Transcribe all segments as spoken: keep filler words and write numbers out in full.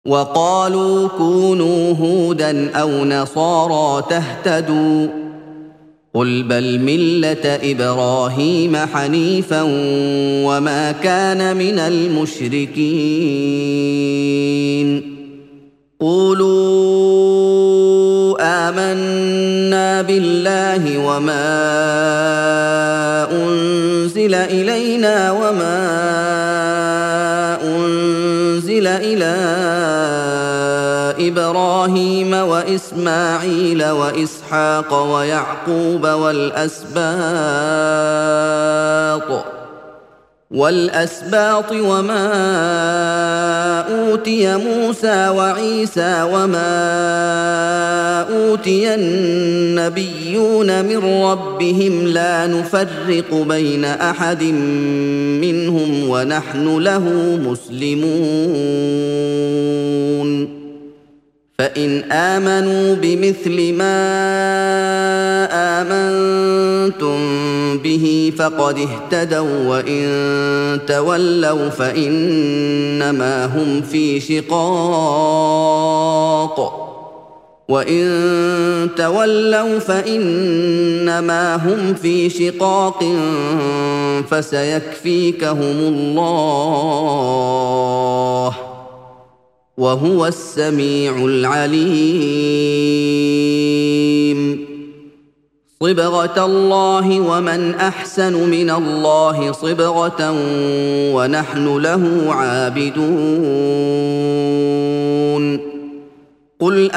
وقالوا كونوا هودا أو نصارى تهتدوا قل بل ملة إبراهيم حنيفا وما كان من المشركين قولوا آمنا بالله وما أنزل إلينا وما أنزل إلى إبراهيم وإسماعيل وإسحاق ويعقوب والأسباط والأسباط وما أوتي موسى وعيسى وما أوتي النبيون من ربهم لا نفرق بين أحد منهم ونحن له مسلمون فإن آمنوا بمثل ما آمنتم به فقد اهتدوا وإن تولوا فإنما هم في شقاق وإن تولوا فإنما هم في شقاق فسيكفيكهم الله وهو السميع العليم صبغة الله ومن أحسن من الله صبغة ونحن له عابدون قل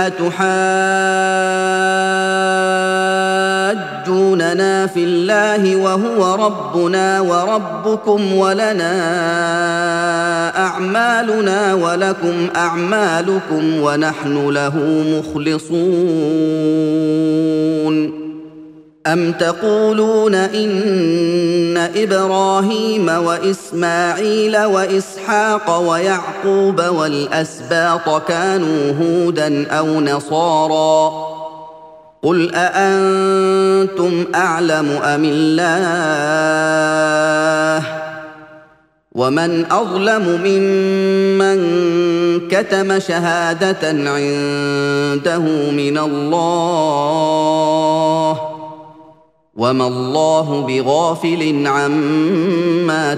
أتحاجوننا في الله وهو ربنا وربكم ولنا أعمالنا ولكم أعمالكم ونحن له مخلصون أم تقولون إن إبراهيم وإسماعيل وإسحاق ويعقوب والأسباط كانوا هودا أو نصارى قل أأنتم أعلم أم الله ومن أظلم ممن كتم شهادة عنده من الله وما الله بغافل عما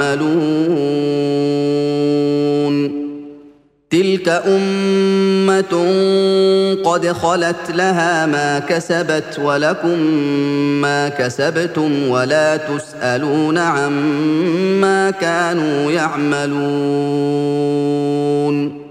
تعملون تلك أمة قد خلت لها ما كسبت ولكم ما كسبتم ولا تسألون عما كانوا يعملون